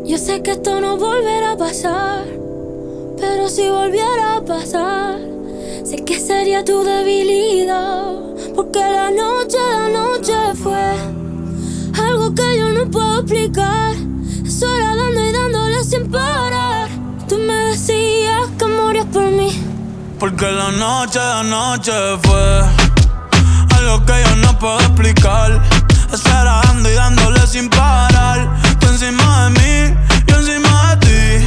Yo sé que esto no volverá a pasar, pero si volviera a pasar, sé que sería tu debilidad. Porque la noche fue algo que yo no puedo explicar. Eso era dando y dándole sin parar. Tú me decías que morías por mí. Porque la noche fue algo que yo no puedo explicar. Eso era dando y dándole sin parar. Tú encima de mí, yo encima de ti.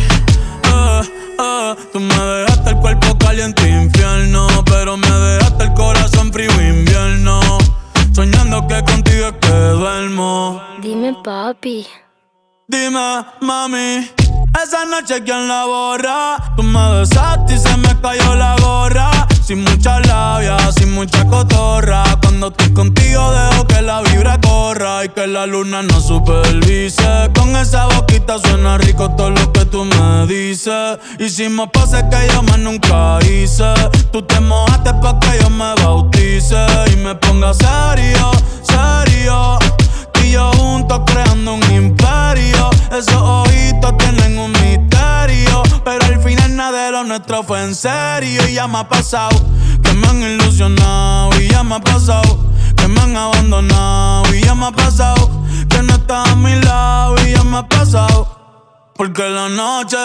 Tú me dejaste el cuerpo caliente infierno, pero me dejaste el corazón frío invierno. Soñando que contigo es que duermo. Dime, papi. Dime, mami, esa noche ¿quién la borra? Tú me besaste y se me cayó la gorra. Sin mucha labia, sin mucha cotorra. Cuando estoy contigo dejo que la vibra corra y que la luna no supervise. Con esa boquita suena rico todo lo que tú me dices. Hicimos pases que yo más nunca hice. Tú te mojaste pa' que yo me bautice y me ponga serio, serio. Y yo juntos creando un imperio. Esos ojitos tienen un misterio, pero al final nada de lo nuestro fue en serio. Y ya me ha pasado que me han ilusionado. Y ya me ha pasado que me han abandonado. Y ya me ha pasado que no estás a mi lado. Y ya me ha pasado porque la noche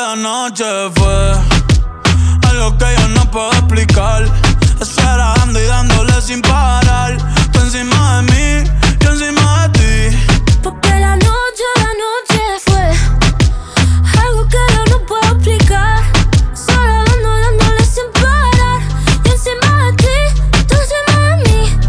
fue algo que yo no puedo explicar. Eso era dando y dándole sin parar. Tú encima de mí, yo encima de ti. Porque la noche fue algo que yo no puedo explicar. Solo dándole sin parar. Yo encima de ti, tú encima de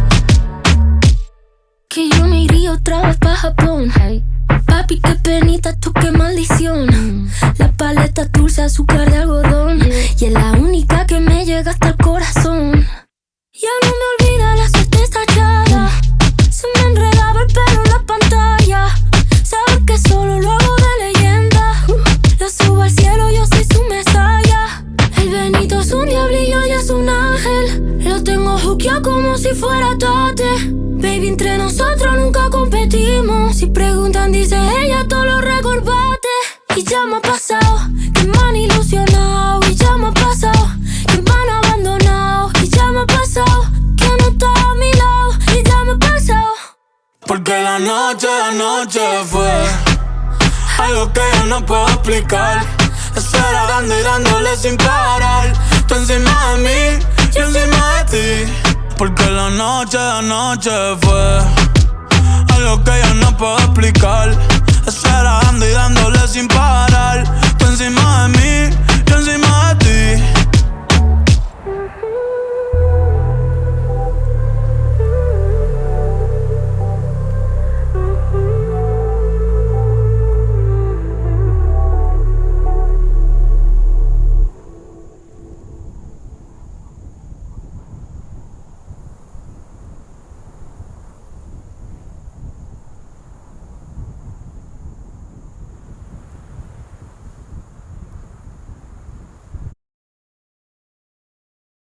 mí. Que yo me iría otra vez pa' Japón. Papi, qué penita, tú qué maldición. La paleta dulce, azúcar de algodón. Y es la única que me llega hasta el corazón. Ya no me olvida la suerte estallada. Se me enredaba el pelo en la pantalla. Saber que solo lo hago de leyenda. Lo subo al cielo, yo soy su mesaya. El Benito es un diablillo y es un ángel. Lo tengo juqueado como si fuera Tate. Baby, entre nosotros nunca competimos. Si preguntan, dice ella, todo lo recorbate. Y ya me ha pasado que me han ilusionado. Y ya me ha pasado que me han abandonado. Y ya me ha pasado que no está a mi lado. Y ya me ha pasado porque la noche fue algo que yo no puedo explicar. Eso era dando y dándole sin parar. Tú encima de mí, yo encima de ti. Porque la noche fue algo que yo no puedo explicar.